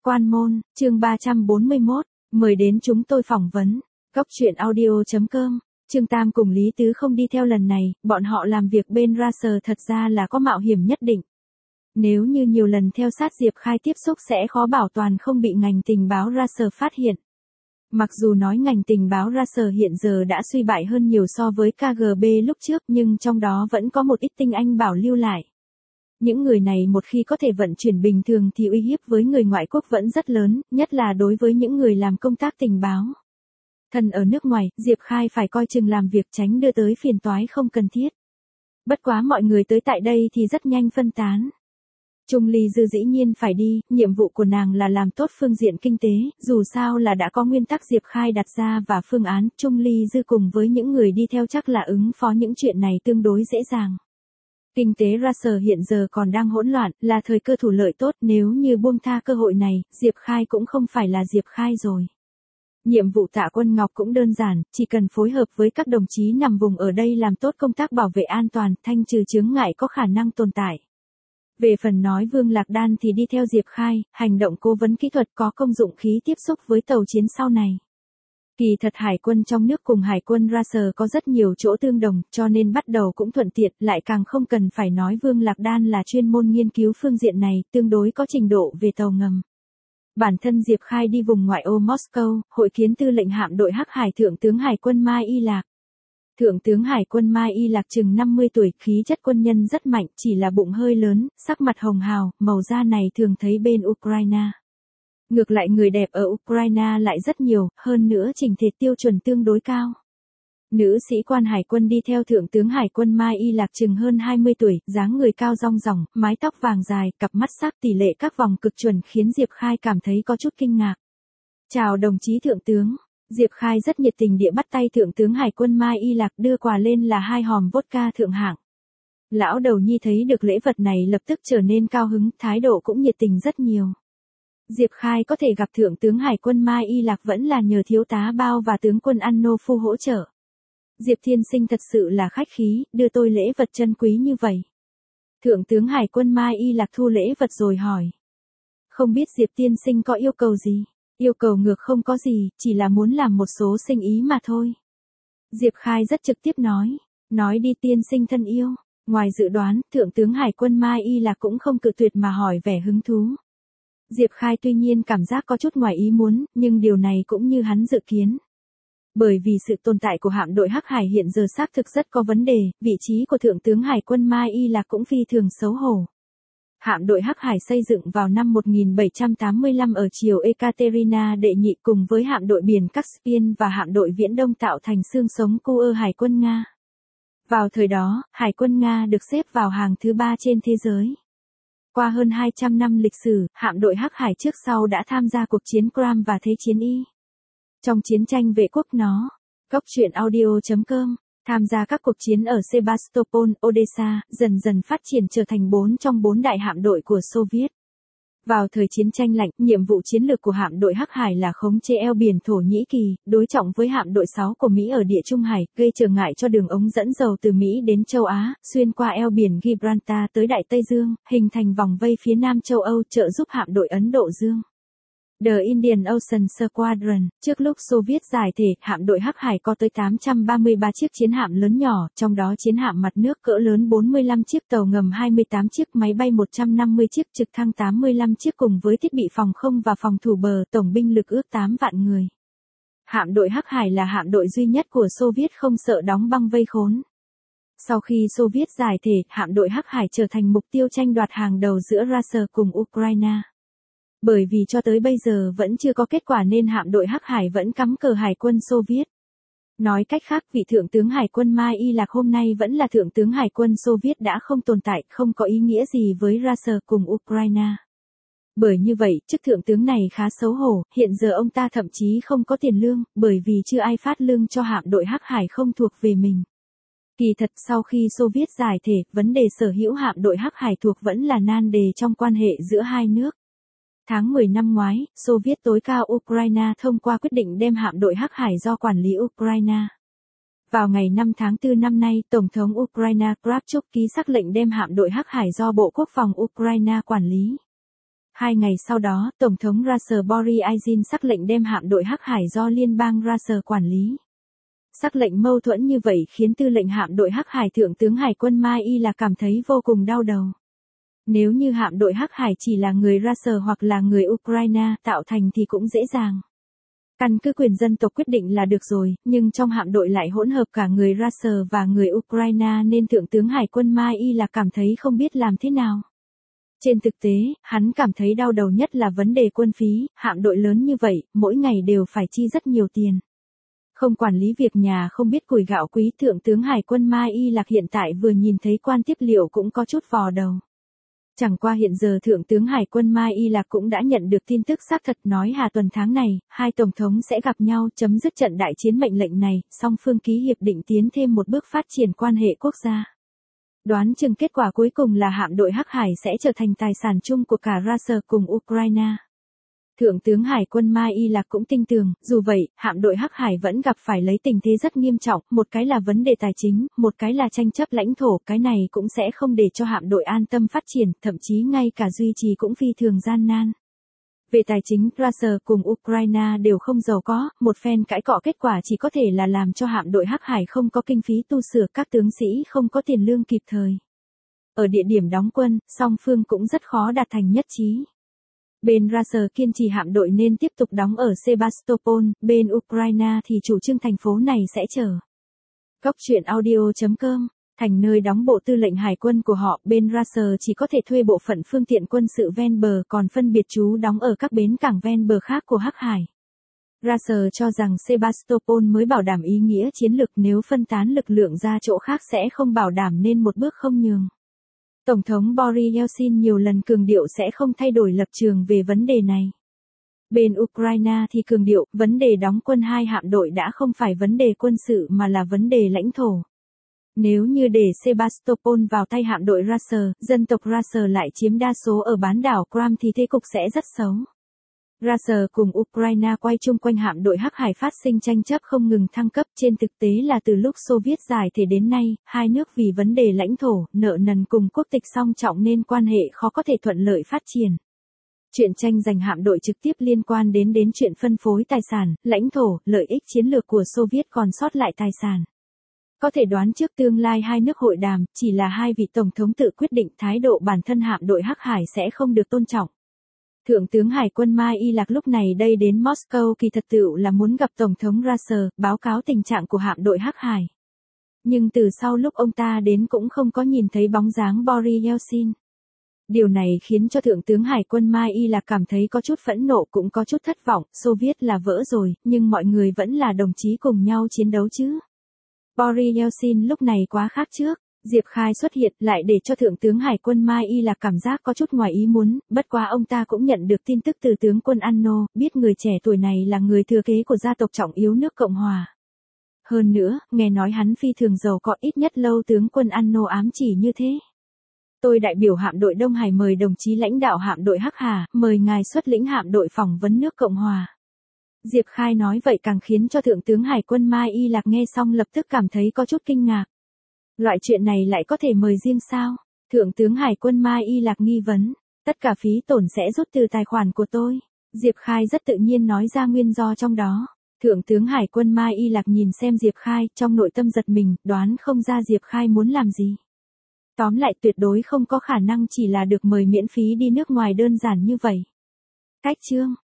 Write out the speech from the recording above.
Quan môn, chương 341, mời đến chúng tôi phỏng vấn. Góc truyện audio.com, Trương Tam cùng Lý Tứ không đi theo lần này, bọn họ làm việc bên Racer thật ra là có mạo hiểm nhất định. Nếu như nhiều lần theo sát Diệp Khai tiếp xúc sẽ khó bảo toàn không bị ngành tình báo Racer phát hiện. Mặc dù nói ngành tình báo Racer hiện giờ đã suy bại hơn nhiều so với KGB lúc trước nhưng trong đó vẫn có một ít tinh anh bảo lưu lại. Những người này một khi có thể vận chuyển bình thường thì uy hiếp với người ngoại quốc vẫn rất lớn, nhất là đối với những người làm công tác tình báo. Thân ở nước ngoài, Diệp Khai phải coi chừng làm việc tránh đưa tới phiền toái không cần thiết. Bất quá mọi người tới tại đây thì rất nhanh phân tán. Trung Ly Dư dĩ nhiên phải đi, nhiệm vụ của nàng là làm tốt phương diện kinh tế, dù sao là đã có nguyên tắc Diệp Khai đặt ra và phương án, Trung Ly Dư cùng với những người đi theo chắc là ứng phó những chuyện này tương đối dễ dàng. Kinh tế Racer hiện giờ còn đang hỗn loạn, là thời cơ thủ lợi tốt, nếu như buông tha cơ hội này, Diệp Khai cũng không phải là Diệp Khai rồi. Nhiệm vụ Tạ Quân Ngọc cũng đơn giản, chỉ cần phối hợp với các đồng chí nằm vùng ở đây làm tốt công tác bảo vệ an toàn, thanh trừ chướng ngại có khả năng tồn tại. Về phần nói Vương Lạc Đan thì đi theo Diệp Khai, hành động cố vấn kỹ thuật có công dụng khí tiếp xúc với tàu chiến sau này. Kỳ thật hải quân trong nước cùng hải quân Racer có rất nhiều chỗ tương đồng, cho nên bắt đầu cũng thuận tiện, lại càng không cần phải nói Vương Lạc Đan là chuyên môn nghiên cứu phương diện này, tương đối có trình độ về tàu ngầm. Bản thân Diệp Khai đi vùng ngoại ô Moscow, hội kiến tư lệnh hạm đội Hắc Hải Thượng tướng Hải quân Mai Y Lạc. Thượng tướng Hải quân Mai Y Lạc chừng 50 tuổi, khí chất quân nhân rất mạnh, chỉ là bụng hơi lớn, sắc mặt hồng hào, màu da này thường thấy bên Ukraine. Ngược lại người đẹp ở Ukraine lại rất nhiều, hơn nữa trình thể tiêu chuẩn tương đối cao. Nữ sĩ quan hải quân đi theo thượng tướng hải quân Mai Y Lạc chừng hơn 20 tuổi, dáng người cao rong ròng, mái tóc vàng dài, cặp mắt sắc tỷ lệ các vòng cực chuẩn khiến Diệp Khai cảm thấy có chút kinh ngạc. Chào đồng chí thượng tướng. Diệp Khai rất nhiệt tình địa bắt tay thượng tướng hải quân Mai Y Lạc đưa quà lên là 2 hòm vodka thượng hạng. Lão đầu nhi thấy được lễ vật này lập tức trở nên cao hứng, thái độ cũng nhiệt tình rất nhiều. Diệp Khai có thể gặp thượng tướng hải quân Mai Y Lạc vẫn là nhờ thiếu tá Bao và tướng quân Anno Phu hỗ trợ. Diệp tiên sinh thật sự là khách khí, đưa tôi lễ vật chân quý như vậy. Thượng tướng hải quân Mai Y Lạc thu lễ vật rồi hỏi. Không biết Diệp tiên sinh có yêu cầu gì? Yêu cầu ngược không có gì, chỉ là muốn làm một số sinh ý mà thôi. Diệp Khai rất trực tiếp nói đi tiên sinh thân yêu. Ngoài dự đoán, thượng tướng hải quân Mai Y Lạc cũng không cự tuyệt mà hỏi vẻ hứng thú. Diệp Khai tuy nhiên cảm giác có chút ngoài ý muốn, nhưng điều này cũng như hắn dự kiến. Bởi vì sự tồn tại của hạm đội Hắc Hải hiện giờ xác thực rất có vấn đề, vị trí của thượng tướng hải quân Mai Y Lạc cũng phi thường xấu hổ. Hạm đội Hắc Hải xây dựng vào năm 1785 ở triều Ekaterina đệ nhị cùng với hạm đội biển Caspian và hạm đội Viễn Đông tạo thành xương sống Kuer Hải quân Nga. Vào thời đó, Hải quân Nga được xếp vào hàng thứ 3 trên thế giới. Qua hơn 200 năm lịch sử, hạm đội Hắc Hải trước sau đã tham gia cuộc chiến Cram và Thế chiến Y. Trong chiến tranh vệ quốc nó, Góc truyện audio.com, tham gia các cuộc chiến ở Sebastopol, Odessa, dần dần phát triển trở thành 4 trong 4 đại hạm đội của Xô Viết. Vào thời chiến tranh lạnh, nhiệm vụ chiến lược của hạm đội Hắc Hải là khống chế eo biển Thổ Nhĩ Kỳ, đối trọng với hạm đội 6 của Mỹ ở Địa Trung Hải, gây trở ngại cho đường ống dẫn dầu từ Mỹ đến châu Á, xuyên qua eo biển Gibraltar tới Đại Tây Dương, hình thành vòng vây phía nam châu Âu trợ giúp hạm đội Ấn Độ Dương. The Indian Ocean Squadron, trước lúc Xô Viết giải thể, hạm đội Hắc Hải có tới 833 chiếc chiến hạm lớn nhỏ, trong đó chiến hạm mặt nước cỡ lớn 45 chiếc, tàu ngầm 28 chiếc, máy bay 150 chiếc, trực thăng 85 chiếc cùng với thiết bị phòng không và phòng thủ bờ, tổng binh lực ước 8 vạn người. Hạm đội Hắc Hải là hạm đội duy nhất của Xô Viết không sợ đóng băng vây khốn. Sau khi Xô Viết giải thể, hạm đội Hắc Hải trở thành mục tiêu tranh đoạt hàng đầu giữa Racer cùng Ukraine. Bởi vì cho tới bây giờ vẫn chưa có kết quả nên hạm đội Hắc Hải vẫn cắm cờ Hải quân Xô Viết. Nói cách khác, vị thượng tướng Hải quân Mai Y Lạc hôm nay vẫn là thượng tướng Hải quân Xô Viết đã không tồn tại, không có ý nghĩa gì với Racer cùng Ukraine. Bởi như vậy, chức thượng tướng này khá xấu hổ, hiện giờ ông ta thậm chí không có tiền lương, bởi vì chưa ai phát lương cho hạm đội Hắc Hải không thuộc về mình. Kỳ thật sau khi Xô Viết giải thể, vấn đề sở hữu hạm đội Hắc Hải thuộc vẫn là nan đề trong quan hệ giữa hai nước. Tháng 10 năm ngoái, Xô Viết tối cao Ukraine thông qua quyết định đem hạm đội Hắc Hải do quản lý Ukraine. Vào ngày 5 tháng 4 năm nay, Tổng thống Ukraine Kravchuk ký sắc lệnh đem hạm đội Hắc Hải do Bộ Quốc phòng Ukraine quản lý. 2 ngày sau đó, Tổng thống Racer Boryazin sắc lệnh đem hạm đội Hắc Hải do Liên bang Racer quản lý. Sắc lệnh mâu thuẫn như vậy khiến tư lệnh hạm đội Hắc Hải Thượng tướng Hải quân Mai Y là cảm thấy vô cùng đau đầu. Nếu như hạm đội Hắc Hải chỉ là người Racer hoặc là người Ukraine tạo thành thì cũng dễ dàng. Căn cứ quyền dân tộc quyết định là được rồi, nhưng trong hạm đội lại hỗn hợp cả người Racer và người Ukraine nên Thượng tướng Hải quân Mai Y là cảm thấy không biết làm thế nào. Trên thực tế, hắn cảm thấy đau đầu nhất là vấn đề quân phí, hạm đội lớn như vậy, mỗi ngày đều phải chi rất nhiều tiền. Không quản lý việc nhà không biết củi gạo quý, Thượng tướng Hải quân Mai Y Lạc hiện tại vừa nhìn thấy quan tiếp liệu cũng có chút vò đầu. Chẳng qua hiện giờ Thượng tướng Hải quân Mai Y Lạc cũng đã nhận được tin tức xác thật nói Hà tuần tháng này, hai tổng thống sẽ gặp nhau chấm dứt trận đại chiến mệnh lệnh này, song phương ký hiệp định tiến thêm một bước phát triển quan hệ quốc gia. Đoán chừng kết quả cuối cùng là hạm đội Hắc Hải sẽ trở thành tài sản chung của cả Racer cùng Ukraine. Thượng tướng Hải quân Mai Y Lạc cũng tin tưởng, dù vậy, hạm đội Hắc Hải vẫn gặp phải lấy tình thế rất nghiêm trọng, một cái là vấn đề tài chính, một cái là tranh chấp lãnh thổ, cái này cũng sẽ không để cho hạm đội an tâm phát triển, thậm chí ngay cả duy trì cũng phi thường gian nan. Về tài chính, Racer cùng Ukraine đều không giàu có, một phen cãi cọ kết quả chỉ có thể là làm cho hạm đội Hắc Hải không có kinh phí tu sửa, các tướng sĩ không có tiền lương kịp thời. Ở địa điểm đóng quân, song phương cũng rất khó đạt thành nhất trí. Bên Racer kiên trì hạm đội nên tiếp tục đóng ở Sebastopol, bên Ukraine thì chủ trương thành phố này sẽ trở. Góc truyện audio.com, thành nơi đóng bộ tư lệnh hải quân của họ, bên Racer chỉ có thể thuê bộ phận phương tiện quân sự ven bờ, còn phân biệt trú đóng ở các bến cảng ven bờ khác của Hắc Hải. Racer cho rằng Sebastopol mới bảo đảm ý nghĩa chiến lược, nếu phân tán lực lượng ra chỗ khác sẽ không bảo đảm nên một bước không nhường. Tổng thống Boris Yeltsin nhiều lần cường điệu sẽ không thay đổi lập trường về vấn đề này. Bên Ukraine thì cường điệu, vấn đề đóng quân hai hạm đội đã không phải vấn đề quân sự mà là vấn đề lãnh thổ. Nếu như để Sebastopol vào tay hạm đội Racer, dân tộc Racer lại chiếm đa số ở bán đảo Crimea thì thế cục sẽ rất xấu. Racer cùng Ukraine quay chung quanh hạm đội Hắc Hải phát sinh tranh chấp không ngừng thăng cấp, trên thực tế là từ lúc Xô Viết giải thể đến nay, hai nước vì vấn đề lãnh thổ, nợ nần cùng quốc tịch song trọng nên quan hệ khó có thể thuận lợi phát triển. Chuyện tranh giành hạm đội trực tiếp liên quan đến chuyện phân phối tài sản, lãnh thổ, lợi ích chiến lược của Xô Viết còn sót lại tài sản. Có thể đoán trước tương lai hai nước hội đàm, chỉ là hai vị tổng thống tự quyết định, thái độ bản thân hạm đội Hắc Hải sẽ không được tôn trọng. Thượng tướng Hải quân Mai Y Lạc lúc này đây đến Moscow kỳ thật tựu là muốn gặp Tổng thống Racer, báo cáo tình trạng của hạm đội Hắc Hải. Nhưng từ sau lúc ông ta đến cũng không có nhìn thấy bóng dáng Boris Yeltsin. Điều này khiến cho Thượng tướng Hải quân Mai Y Lạc cảm thấy có chút phẫn nộ cũng có chút thất vọng, Xô Viết là vỡ rồi, nhưng mọi người vẫn là đồng chí cùng nhau chiến đấu chứ. Boris Yeltsin lúc này quá khác trước. Diệp Khai xuất hiện lại để cho Thượng tướng Hải quân Mai Y Lạc cảm giác có chút ngoài ý muốn, bất quá ông ta cũng nhận được tin tức từ tướng quân Anno, biết người trẻ tuổi này là người thừa kế của gia tộc trọng yếu nước Cộng Hòa. Hơn nữa, nghe nói hắn phi thường giàu có, ít nhất lâu tướng quân Anno ám chỉ như thế. Tôi đại biểu hạm đội Đông Hải mời đồng chí lãnh đạo hạm đội Hắc Hà, mời ngài xuất lĩnh hạm đội phỏng vấn nước Cộng Hòa. Diệp Khai nói vậy càng khiến cho Thượng tướng Hải quân Mai Y Lạc nghe xong lập tức cảm thấy có chút kinh ngạc. Loại chuyện này lại có thể mời riêng sao? Thượng tướng Hải quân Mai Y Lạc nghi vấn. Tất cả phí tổn sẽ rút từ tài khoản của tôi. Diệp Khai rất tự nhiên nói ra nguyên do trong đó. Thượng tướng Hải quân Mai Y Lạc nhìn xem Diệp Khai, trong nội tâm giật mình, đoán không ra Diệp Khai muốn làm gì. Tóm lại tuyệt đối không có khả năng chỉ là được mời miễn phí đi nước ngoài đơn giản như vậy. Cách chương